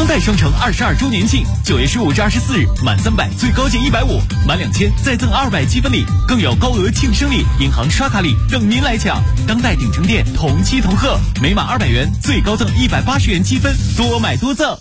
代商城22周年庆，9月15至24日，满300最高减150，满2000再赠200积分礼，更有高额庆生礼、银行刷卡礼等您来抢。当代鼎城店同期同贺，每满200元最高赠180元积分，多买多赠。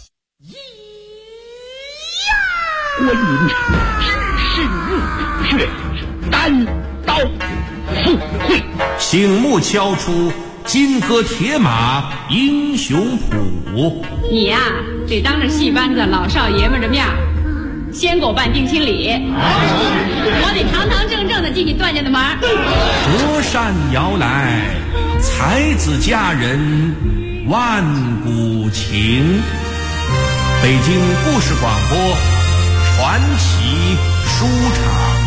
观音只是墓穴，单刀赴会， 醒目敲出金戈铁马英雄谱。 你呀，得当着戏班子老少爷们的面先给我办定亲礼，我得堂堂正正的进你段家的门。 折扇摇来，才子佳人万古情。北京故事广播传奇书场。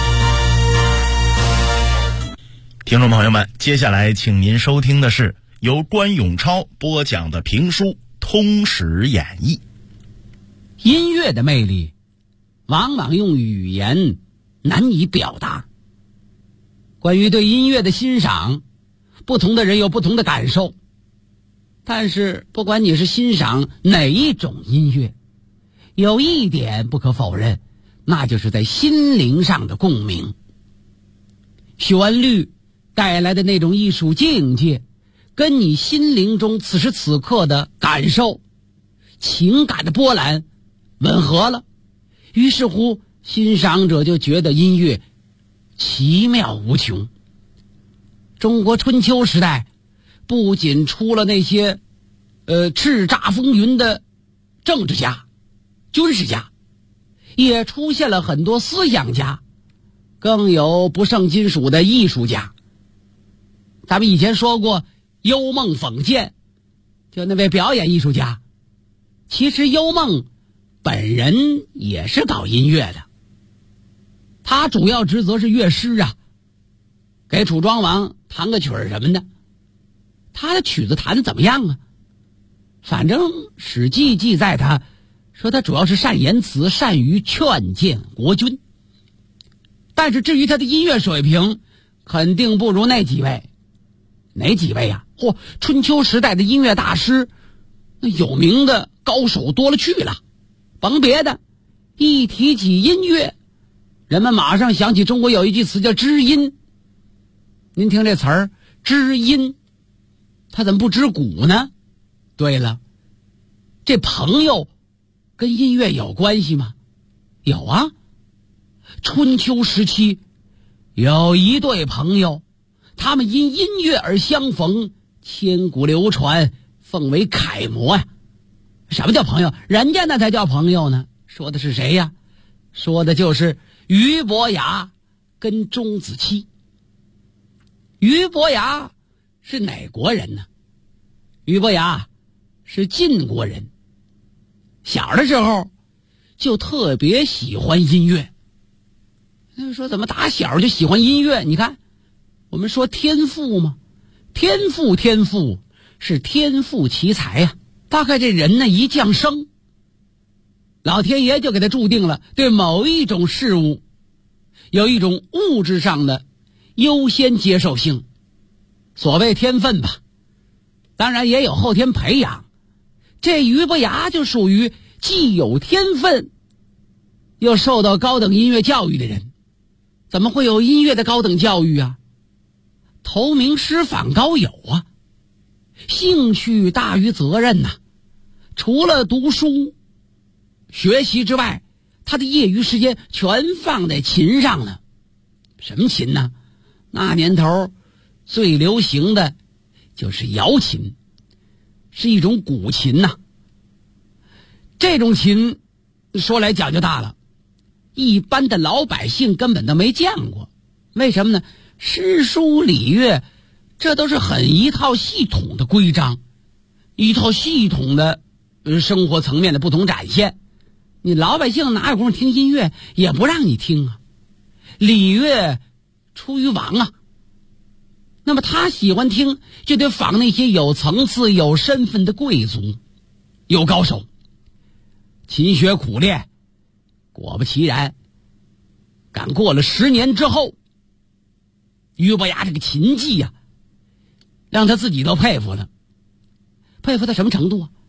听众朋友们，接下来请您收听的是由关永超播讲的评书《通史演义》。 音乐的魅力往往用语言难以表达。关于对音乐的欣赏，不同的人有不同的感受，但是不管你是欣赏哪一种音乐，有一点不可否认，那就是在心灵上的共鸣。旋律带来的那种艺术境界，跟你心灵中此时此刻的感受、情感的波澜吻合了，于是乎欣赏者就觉得音乐奇妙无穷。中国春秋时代不仅出了那些叱咤风云的政治家、军事家，也出现了很多思想家，更有不胜金属的艺术家。咱们以前说过幽梦讽谏，就那位表演艺术家，其实幽梦本人也是搞音乐的，他主要职责是乐师啊，给楚庄王弹个曲儿什么的。他的曲子弹得怎么样啊？反正史记记载他说他主要是善言辞，善于劝谏国君。但是至于他的音乐水平，肯定不如那几位。哪几位啊？春秋时代的音乐大师，那有名的高手多了去了。甭别的，一提起音乐，人们马上想起中国有一句词叫知音。您听这词儿，知音，他怎么不知古呢？对了，这朋友跟音乐有关系吗？有啊。春秋时期有一对朋友，他们因音乐而相逢，千古流传，奉为楷模呀。什么叫朋友？人家那才叫朋友呢。说的是谁呀？说的就是俞伯牙跟钟子期。俞伯牙是哪国人呢？俞伯牙是晋国人。小的时候就特别喜欢音乐。说怎么打小就喜欢音乐？你看我们说天赋嘛，天赋是天赋奇才呀。大概这人呢一降生，老天爷就给他注定了对某一种事物有一种物质上的优先接受性，所谓天分吧，当然也有后天培养。这俞伯牙就属于既有天分又受到高等音乐教育的人。怎么会有音乐的高等教育啊？投名师访高友啊，兴趣大于责任呐。除了读书学习之外，他的业余时间全放在琴上呢。什么琴呢？那年头最流行的就是瑶琴，是一种古琴呐。这种琴说来讲究大了，一般的老百姓根本都没见过。为什么呢？诗书礼乐这都是很一套系统的规章，一套系统的生活层面的不同展现。你老百姓哪有功夫听音乐？也不让你听啊。礼乐出于王啊，那么他喜欢听就得仿那些有层次有身份的贵族有高手，勤学苦练。果不其然，赶过了10年之后，俞伯牙这个琴技啊，让他自己都佩服了。佩服到什么程度啊？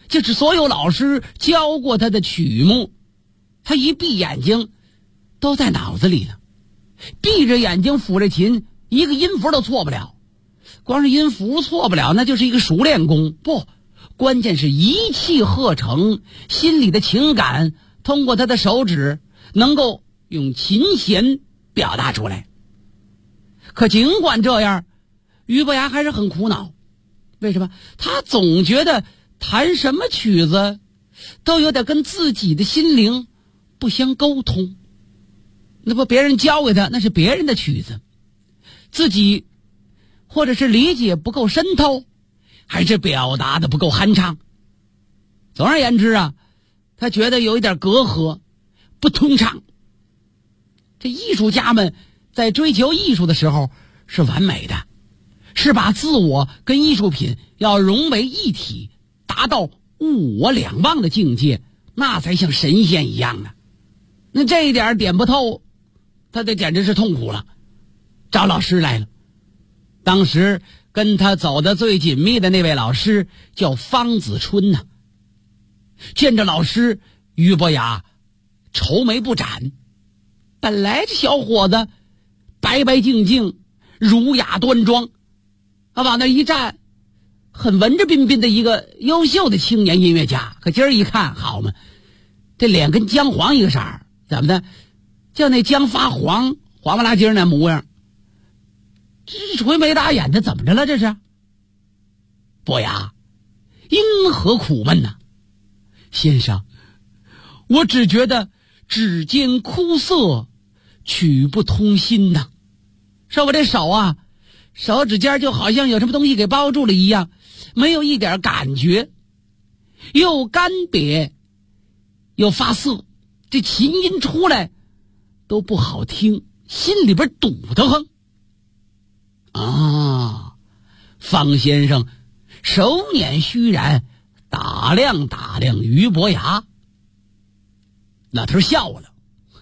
就是所有老师教过他的曲目，他一闭眼睛都在脑子里呢。闭着眼睛抚着琴，一个音符都错不了。光是音符错不了，那就是一个熟练工。不，关键是一气呵成，心里的情感通过他的手指能够用琴弦表达出来。可尽管这样，俞伯牙还是很苦恼。为什么？他总觉得弹什么曲子都有点跟自己的心灵不相沟通。那不别人教给他，那是别人的曲子，自己或者是理解不够深透，还是表达的不够酣畅。总而言之啊，他觉得有一点隔阂，不通畅。这艺术家们在追求艺术的时候是完美的，是把自我跟艺术品要融为一体，达到物我两忘的境界，那才像神仙一样呢。那这一点点不透，他这简直是痛苦了，找老师来了。当时跟他走得最紧密的那位老师叫方子春呢。见着老师，俞伯牙愁眉不展。本来这小伙子白白净净，儒雅端庄，往那一站，很文质彬彬的一个优秀的青年音乐家。可今儿一看，好嘛，这脸跟姜黄一个色儿，怎么的？叫那姜发黄，黄不拉几那模样。这是垂眉打眼的，怎么着了？这是伯牙因何苦闷呢？先生，我只觉得指尖枯涩，曲不通心呐。说我这手啊，手指尖就好像有什么东西给包住了一样，没有一点感觉，又干瘪又发涩，这琴音出来都不好听，心里边堵得慌。啊，方先生手捻虚然，打量打量俞伯牙，老头笑了，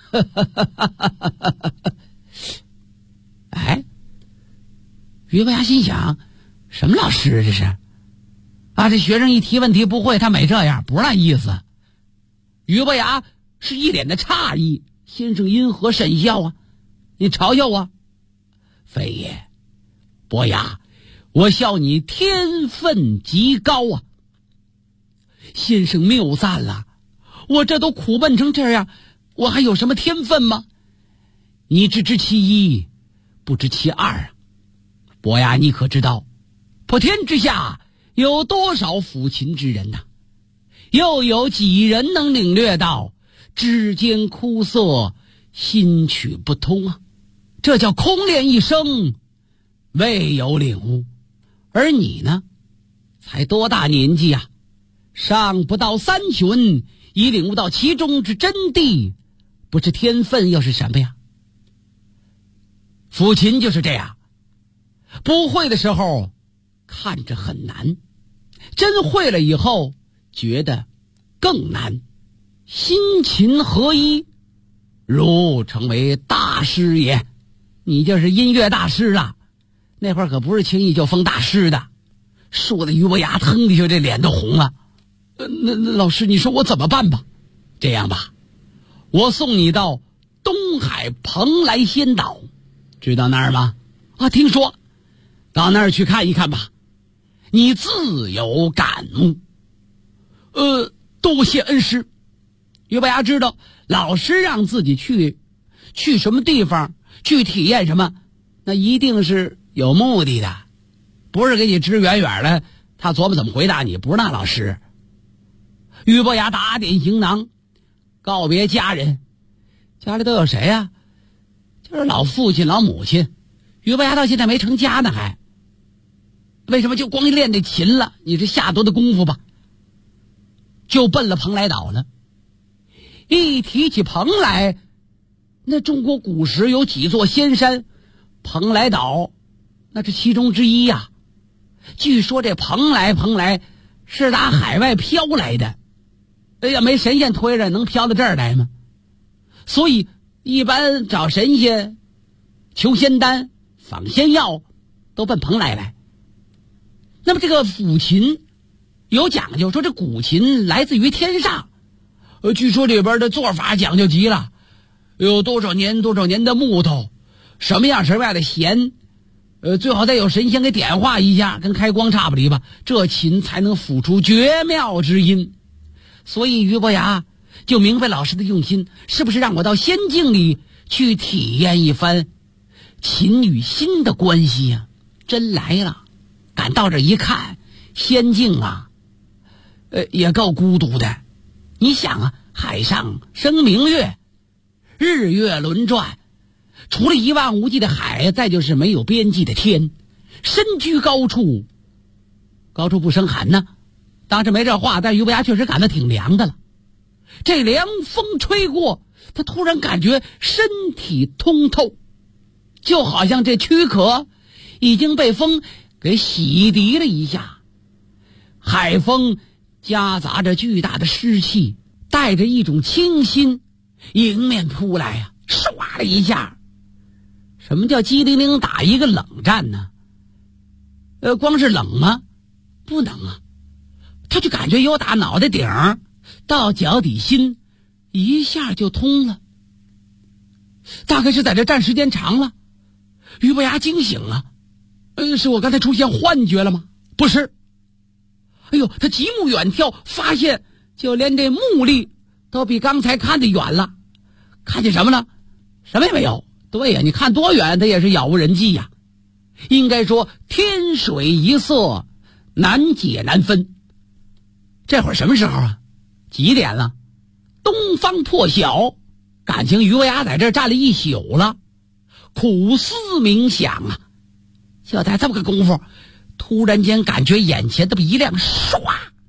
哎，俞伯牙心想，什么老师这是？啊，这学生一提问题不会，他没这样，不是那意思。俞伯牙是一脸的诧异，先生因何甚笑啊？你嘲笑我？非也，伯牙，我笑你天分极高啊！先生谬赞了，我这都苦闷成这样，我还有什么天分吗？你只知其一，不知其二啊！伯牙，你可知道，普天之下有多少抚琴之人呐？又有几人能领略到指尖枯涩，心曲不通啊？这叫空练一生，未有领悟。而你呢，才多大年纪啊？尚不到三旬，已领悟到其中之真谛，不知天分又是什么呀？抚琴就是这样，不会的时候看着很难，真会了以后觉得更难。心琴合一，如成为大师也。你就是音乐大师啊，那会儿可不是轻易就封大师的。说的俞伯牙腾的就这脸都红了。那老师，你说我怎么办吧？这样吧，我送你到东海蓬莱仙岛，知道那儿吗？啊，听说，到那儿去看一看吧，你自有感悟。多谢恩师。俞伯牙知道老师让自己去什么地方，去体验什么，那一定是有目的的，不是给你支远远的，他琢磨怎么回答你，不是那老师。俞伯牙打点行囊，告别家人，家里都有谁呀？就是老父亲老母亲。俞伯牙到现在没成家呢，还为什么就光练这琴了？你这下多的功夫吧，就奔了蓬莱岛了。一提起蓬莱，那中国古时有几座仙山，蓬莱岛那是其中之一呀。据说这蓬莱是打海外飘来的，哎呀，没神仙推着能飘到这儿来吗？所以一般找神仙、求仙丹、访仙药都奔蓬莱来。那么这个抚琴有讲究，说这古琴来自于天上，据说里边的做法讲究极了，有多少年的木头，什么样的弦，最好再有神仙给点化一下，跟开光差不离吧，这琴才能抚出绝妙之音。所以俞伯牙就明白老师的用心，是不是让我到仙境里去体验一番琴与心的关系呀？真来了，赶到这一看，仙境啊，也够孤独的。你想啊，海上生明月，日月轮转，除了一望无际的海，再就是没有边际的天，身居高处，高处不胜寒呢。当时没这话，但俞伯牙确实感到挺凉的了。这凉风吹过，他突然感觉身体通透，就好像这躯壳已经被风给洗涤了一下。海风夹杂着巨大的湿气，带着一种清新迎面扑来呀，唰了一下。什么叫机灵灵打一个冷战呢？光是冷吗？不能啊，他就感觉由打脑袋顶到脚底心一下就通了。大概是在这站时间长了，俞伯牙惊醒了。是我刚才出现幻觉了吗？不是。哎呦，他极目远眺，发现就连这目力都比刚才看得远了。看见什么了？什么也没有。对呀，你看多远，它也是杳无人迹呀。应该说天水一色，难解难分。这会儿什么时候啊？几点了？东方破晓。感情俞伯牙在这儿站了一宿了，苦思冥想啊。就在这么个功夫，突然间感觉眼前这么一亮，唰，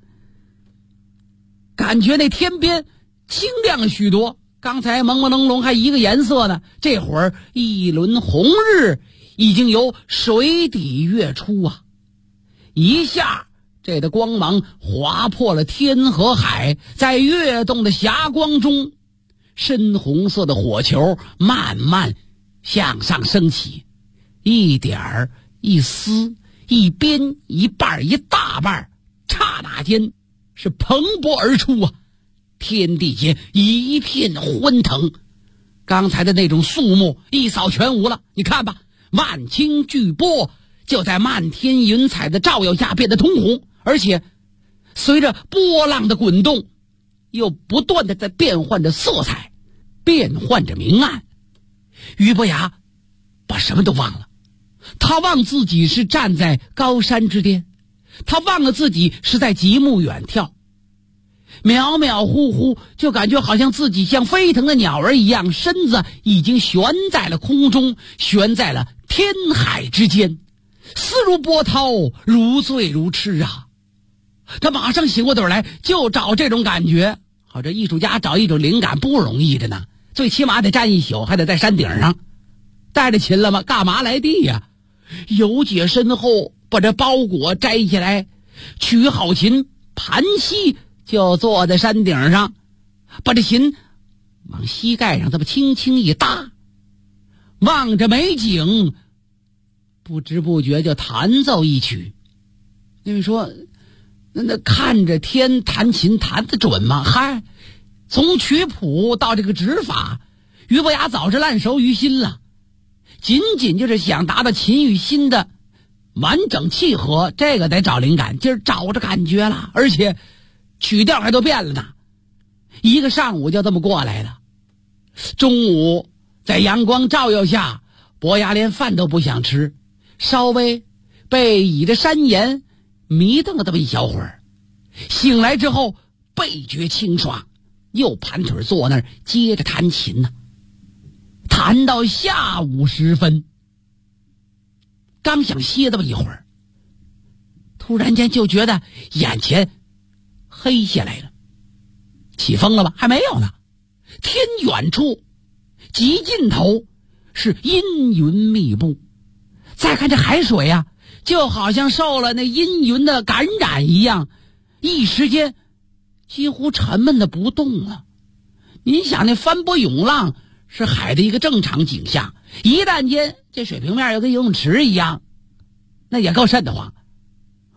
感觉那天边清亮了许多。刚才朦朦胧胧还一个颜色呢，这会儿一轮红日已经由水底跃出啊！一下这的光芒划破了天和海，在跃动的霞光中，深红色的火球慢慢向上升起，一点儿一丝，一边一半一大半，刹那间是蓬勃而出啊！天地间一片昏腾，刚才的那种肃穆一扫全无了。你看吧，万顷巨波就在漫天云彩的照耀下变得通红，而且随着波浪的滚动，又不断的在变换着色彩，变换着明暗。俞伯牙把什么都忘了，他忘自己是站在高山之巅，他忘了自己是在极目远眺，渺渺忽忽就感觉好像自己像飞腾的鸟儿一样，身子已经悬在了空中，悬在了天海之间，思如波涛，如醉如痴啊！他马上醒过头来，就找这种感觉。好，这艺术家找一种灵感不容易的呢，最起码得站一宿，还得在山顶上。带着琴了吗？干嘛来地呀？有解身后，把这包裹摘下来，取好琴，盘膝就坐在山顶上，把这琴往膝盖上这么轻轻一搭，望着美景，不知不觉就弹奏一曲。因为说那看着天弹琴弹得准吗？嗨，从曲谱到这个指法，俞伯牙早是烂熟于心了，仅仅就是想达到琴与心的完整契合，这个得找灵感，今儿找着感觉了，而且曲调还都变了呢。一个上午就这么过来了，中午在阳光照耀下，伯牙连饭都不想吃，稍微被倚着山岩迷瞪了这么一小会儿，醒来之后倍觉清爽，又盘腿坐那儿接着弹琴呢。弹到下午时分，刚想歇这么一会儿，突然间就觉得眼前黑下来了。起风了吧？还没有呢。天远处极尽头是阴云密布，再看这海水啊，就好像受了那阴云的感染一样，一时间几乎沉闷的不动了。您想，那翻波涌浪是海的一个正常景象，一旦间这水平面又跟游泳池一样，那也够瘆得慌。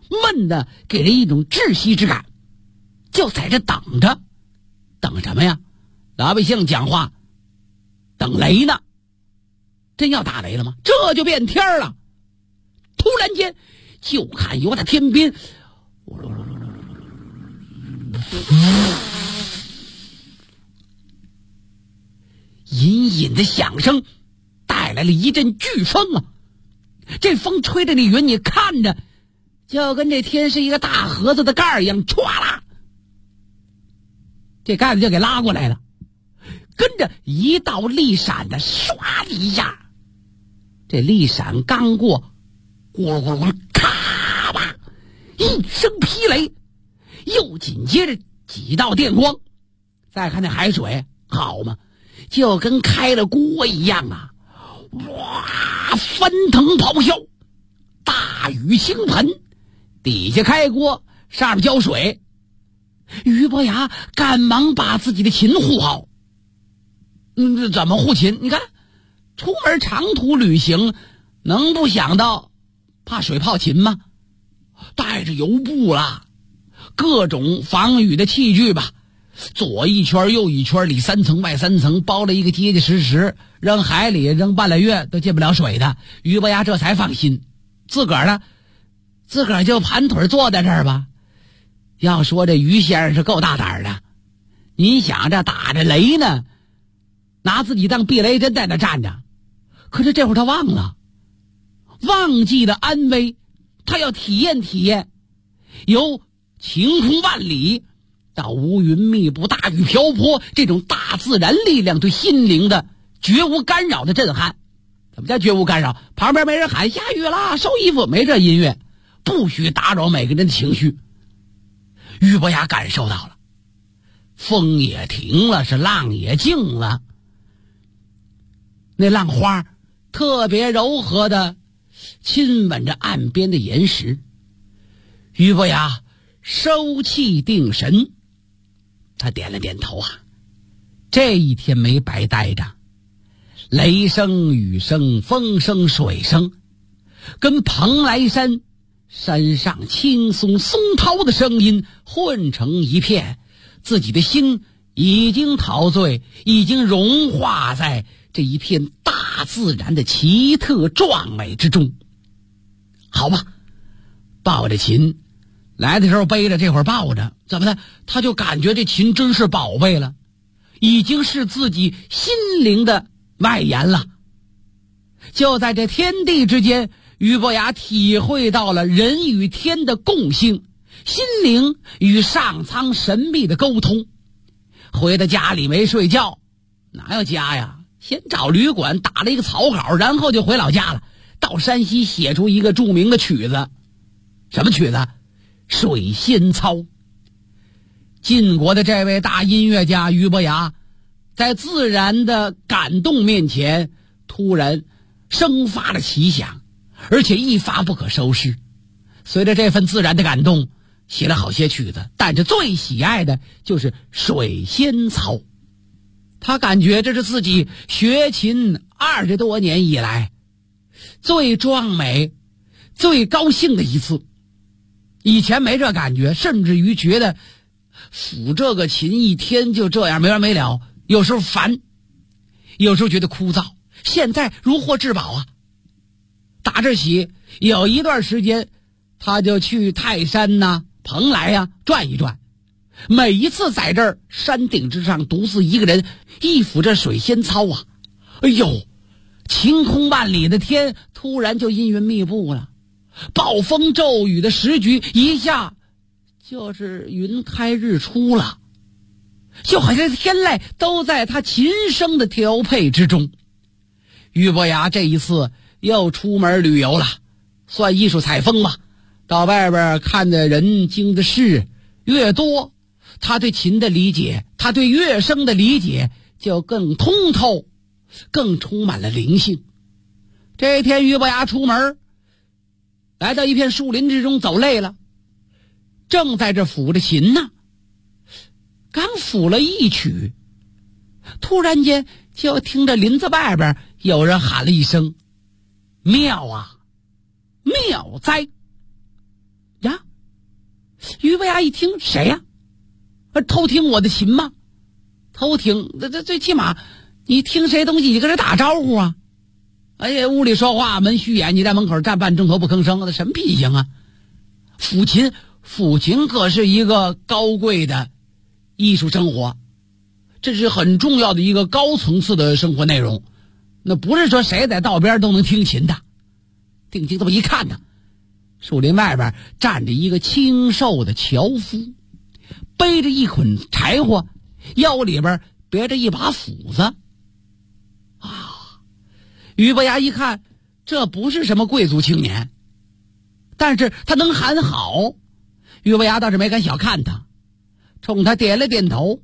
闷的给人一种窒息之感，就在这等着。等什么呀？老百姓讲话等雷呢。真要打雷了吗？这就变天了。突然间就看由他天边隐隐的响声带来了一阵飓风啊！这风吹着那云，你看着就跟这天是一个大盒子的盖儿一样，歘啦，这盖子就给拉过来了，跟着一道利闪的唰的一下，这利闪刚过，咕噜咕噜咕噜，咔吧一声霹雷，又紧接着几道电光。再看那海水，好嘛，就跟开了锅一样啊！哇，翻腾咆哮，大雨倾盆，底下开锅，上面浇水。俞伯牙赶忙把自己的琴护好。怎么护琴？你看，出门长途旅行，能不想到怕水泡琴吗？带着油布啦，各种防雨的器具吧，左一圈右一圈，里三层外三层，包了一个结结实实，扔海里扔半拉月都进不了水的。俞伯牙这才放心，自个儿就盘腿坐在这儿吧。要说这于先生是够大胆的，您想着打着雷呢，拿自己当避雷针在那站着，可是这会儿他忘记了安危，他要体验体验由晴空万里到乌云密布大雨瓢泼这种大自然力量对心灵的绝无干扰的震撼。怎么叫绝无干扰？旁边没人喊下雨了收衣服，没这音乐，不许打扰每个人的情绪。俞伯牙感受到了，风也停了，是浪也静了，那浪花特别柔和的亲吻着岸边的岩石。俞伯牙收气定神，他点了点头啊，这一天没白待着，雷声雨声风声水声跟蓬莱山山上青松松涛的声音混成一片，自己的心已经陶醉，已经融化在这一片大自然的奇特壮美之中。好吧，抱着琴来的时候背着，这会儿抱着，怎么的？他就感觉这琴真是宝贝了，已经是自己心灵的外延了。就在这天地之间，俞伯牙体会到了人与天的共性，心灵与上苍神秘的沟通。回到家里没睡觉，哪有家呀？先找旅馆打了一个草稿，然后就回老家了。到山西写出一个著名的曲子。什么曲子？水仙操。晋国的这位大音乐家俞伯牙，在自然的感动面前突然生发了奇想，而且一发不可收拾。随着这份自然的感动，写了好些曲子，但是最喜爱的就是水仙操。他感觉这是自己学琴20多年以来最壮美最高兴的一次。以前没这感觉，甚至于觉得抚这个琴一天就这样没完没了，有时候烦，有时候觉得枯燥。现在如获至宝啊！打这起有一段时间他就去泰山呐、蓬莱呀转一转，每一次在这儿山顶之上独自一个人一抚这水仙操啊，哎呦，晴空万里的天突然就阴云密布了，暴风骤雨的时局一下就是云开日出了，就好像天籁都在他琴声的调配之中。俞伯牙这一次又出门旅游了，算艺术采风吧。到外边看的人经的事越多，他对琴的理解，他对乐声的理解就更通透，更充满了灵性。这一天俞伯牙出门，来到一片树林之中，走累了，正在这抚着琴呢，刚抚了一曲，突然间就听着林子外边有人喊了一声：妙啊，妙哉！呀， 俞伯牙一听，谁呀？偷听我的琴吗？偷听，这最起码你听谁东西，你跟人打招呼啊！哎呀，屋里说话门虚掩，你在门口站半钟头不吭声，那什么脾性啊？抚琴可是一个高贵的艺术生活，这是很重要的一个高层次的生活内容。那不是说谁在道边都能听琴的。定睛这么一看呢，树林外边站着一个清瘦的樵夫，背着一捆柴火，腰里边别着一把斧子。俞伯牙一看，这不是什么贵族青年，但是他能喊好，俞伯牙倒是没敢小看他，冲他点了点头。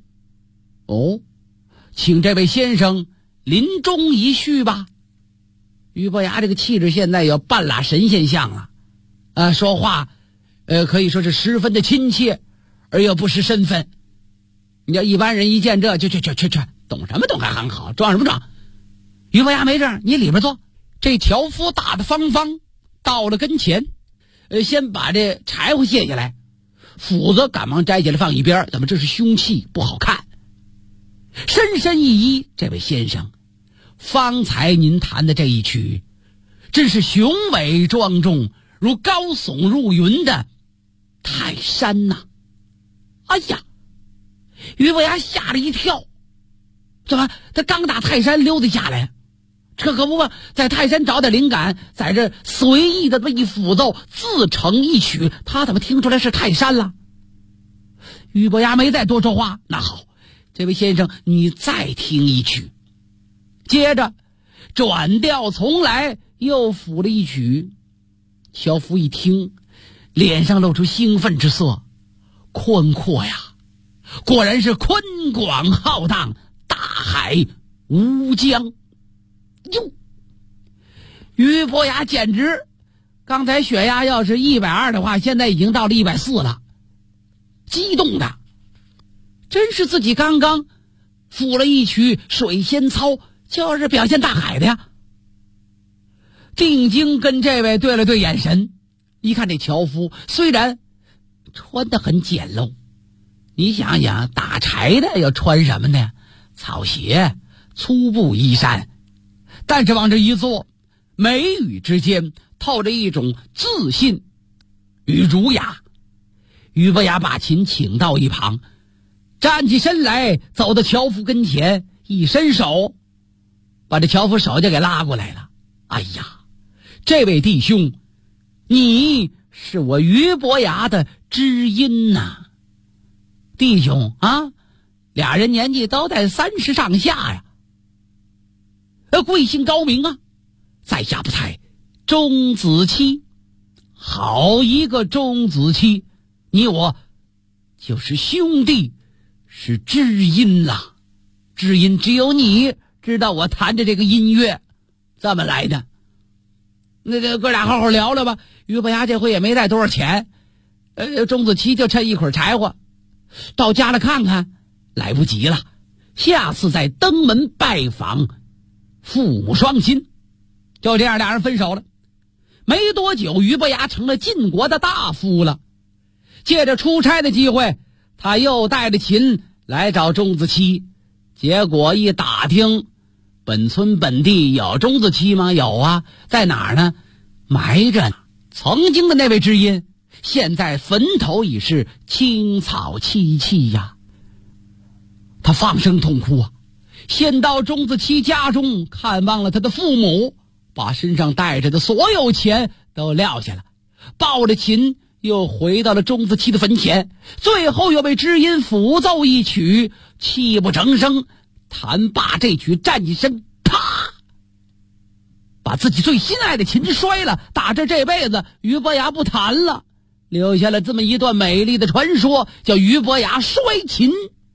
请这位先生临终一叙吧。俞伯牙这个气质现在有半拉神仙相了，说话可以说是十分的亲切，而又不失身份。你要一般人一见这就懂什么懂，还喊好，装什么装？俞伯牙没事，你里边坐。这樵夫大大方方到了跟前，先把这柴火卸下来，斧子赶忙摘下来放一边，怎么这是凶器，不好看。深深一揖，这位先生，方才您弹的这一曲真是雄伟庄重，如高耸入云的泰山呐！哎呀，俞伯牙吓了一跳，怎么他刚打泰山溜达下来，这可不嘛，在泰山找点灵感，在这随意的这么一抚奏，自成一曲，他怎么听出来是泰山了？俞伯牙没再多说话，那好，这位先生你再听一曲。接着转调从来，又抚了一曲。樵夫一听，脸上露出兴奋之色。宽阔呀，果然是宽广浩荡，大海无疆哟。俞伯牙简直，刚才血压要是120的话，现在已经到了140了，激动的真是自己刚刚抚了一曲水仙操，就是表现大海的呀。定睛跟这位对了对眼神，一看这樵夫虽然穿得很简陋，你想想打柴的要穿什么呢？草鞋、粗布衣衫，但是往这一坐，眉宇之间透着一种自信与儒雅。俞伯牙把琴请到一旁，站起身来，走到樵夫跟前，一伸手把这樵夫手就给拉过来了。哎呀，这位弟兄，你是我俞伯牙的知音呐！弟兄啊，俩人年纪都在30上下呀，贵姓高明啊？在下不才，钟子期。好一个钟子期，你我就是兄弟，是知音啦。知音只有你知道我弹的这个音乐这么来的。那哥俩好好聊聊吧。俞伯牙这回也没带多少钱，钟子期就趁一捆柴火，到家了看看，来不及了，下次再登门拜访，父母双亲。就这样俩人分手了。没多久，俞伯牙成了晋国的大夫了。借着出差的机会，他又带着琴来找钟子期，结果一打听，本村本地有钟子期吗？有啊，在哪儿呢？埋着呢。曾经的那位知音，现在坟头已是青草萋萋呀。他放声痛哭啊，先到钟子期家中看望了他的父母，把身上带着的所有钱都撂下了，抱着琴又回到了钟子期的坟前，最后又被知音抚奏一曲，泣不成声。弹罢这曲，站起身，啪，把自己最心爱的琴摔了。打这辈子俞伯牙不弹了，留下了这么一段美丽的传说，叫俞伯牙摔琴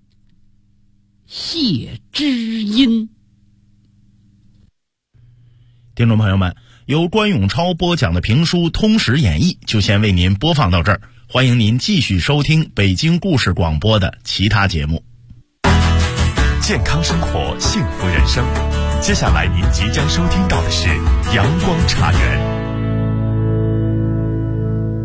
谢知音。 听众朋友们，由关永超播讲的评书《通史演义》就先为您播放到这儿，欢迎您继续收听北京故事广播的其他节目。 健康生活，幸福人生。接下来您即将收听到的是阳光茶园。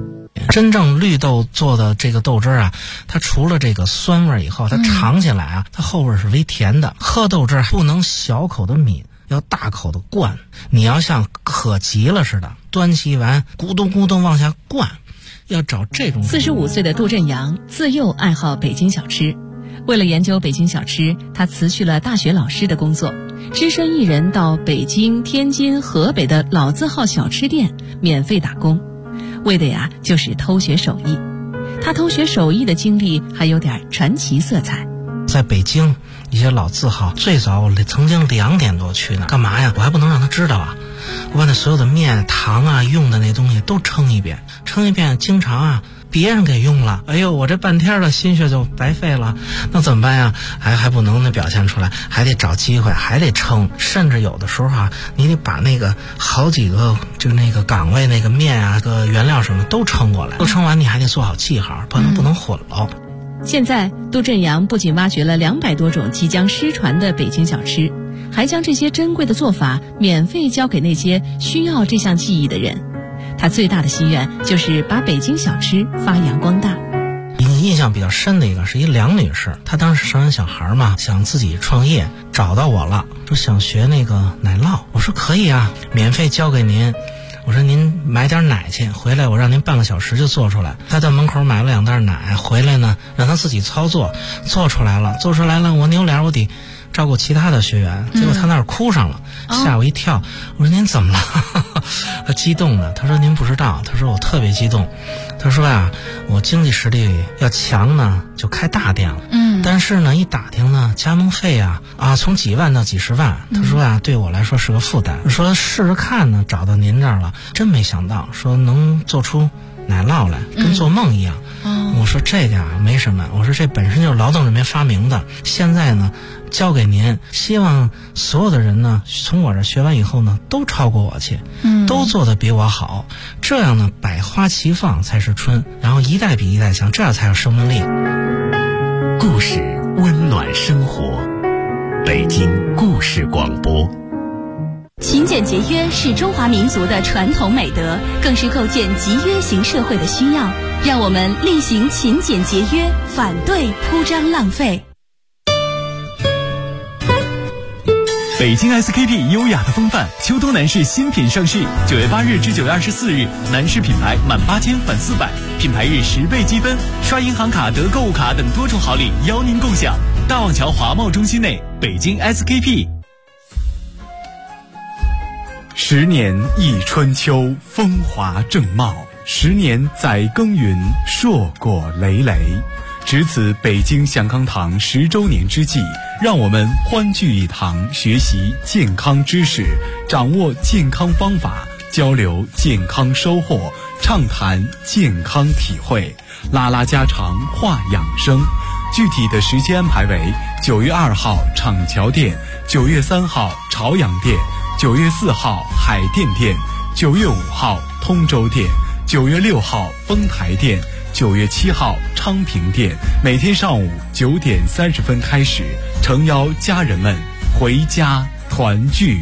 真正绿豆做的这个豆汁啊，它除了这个酸味以后，它尝起来啊，它后味是微甜的。喝豆汁不能小口的抿，要大口的灌。你要像渴急了似的，端起碗咕咚咕咚往下灌，要找这种。 45岁的杜振阳自幼爱好北京小吃，为了研究北京小吃，他辞去了大学老师的工作，只身一人到北京、天津、河北的老字号小吃店免费打工，为的呀就是偷学手艺。他偷学手艺的经历还有点传奇色彩。 在北京一些老字号，最早我曾经2点多去呢，干嘛呀？我还不能让他知道啊！我把那所有的面、糖啊、用的那东西都称一遍，经常啊别人给用了，哎呦，我这半天的心血就白费了，那怎么办呀？还不能表现出来，还得找机会，还得称，甚至有的时候啊，你得把那个好几个就那个岗位那个面啊、个原料什么都称过来，都称完你还得做好记号，不能混了。 现在杜振阳不仅挖掘了200多种即将失传的北京小吃，还将这些珍贵的做法免费教给那些需要这项技艺的人。他最大的心愿就是把北京小吃发扬光大。 印象比较深的一个是一梁女士，她当时生完小孩嘛，想自己创业，找到我了，说想学那个奶酪。我说可以啊，免费教给您。我说您买点奶去，回来我让您半个小时就做出来。他到门口买了2袋奶，回来呢让他自己操作，做出来了，我扭脸我得照顾其他的学员，结果他那儿哭上了，吓我一跳。我说您怎么了？他激动的，他说您不知道，他说我特别激动。他说呀，我经济实力要强呢，就开大店了。但是呢，一打听呢，加盟费啊从几万到几十万。他说呀，对我来说是个负担。说试试看呢，找到您这儿了，真没想到，说能做出奶酪来，跟做梦一样。我说这个没什么，我说这本身就是劳动人民发明的，现在呢交给您，希望所有的人呢从我这学完以后呢都超过我去，都做得比我好，这样呢百花齐放才是春，然后一代比一代强，这样才有生命力。 故事温暖生活，北京故事广播。 勤俭节约是中华民族的传统美德，更是构建集约型社会的需要。让我们厉行勤俭节约，反对铺张浪费。 北京 SKP 优雅的风范，秋冬男士新品上市，9月8日至9月24日，男士品牌满8000返400，品牌日10倍积分，刷银行卡得购物卡等多重好礼邀您共享。大望桥华贸中心内，北京 SKP。 10年一春秋，风华正茂；10年载耕耘，硕果累累。值此北京祥康堂10周年之际，让我们欢聚一堂，学习健康知识，掌握健康方法，交流健康收获，畅谈健康体会，拉拉家常，话养生。具体的时间安排为9月2号厂桥店，9月3号朝阳店，9月4号海淀店，9月5号通州店，9月6号丰台店，9月7号昌平店。每天上午9点30分开始，诚邀家人们回家团聚。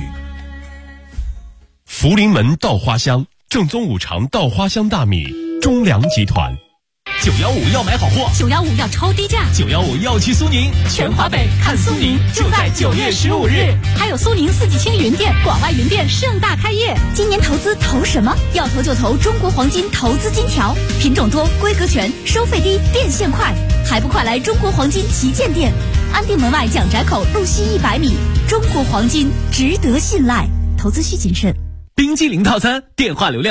福临门稻花香，正宗五常稻花香大米，中粮集团。 915要买好货 ，915要超低价 ，915要去苏宁， 全华北看苏宁就在9月15日，还有苏宁四季青云店、广外云店盛大开业。今年投资投什么？要投就投中国黄金投资金条，品种多，规格全，收费低，变现快，还不快来中国黄金旗舰店？安定门外蒋宅口路西100米，中国黄金值得信赖，投资需谨慎。 冰激凌套餐，电话流量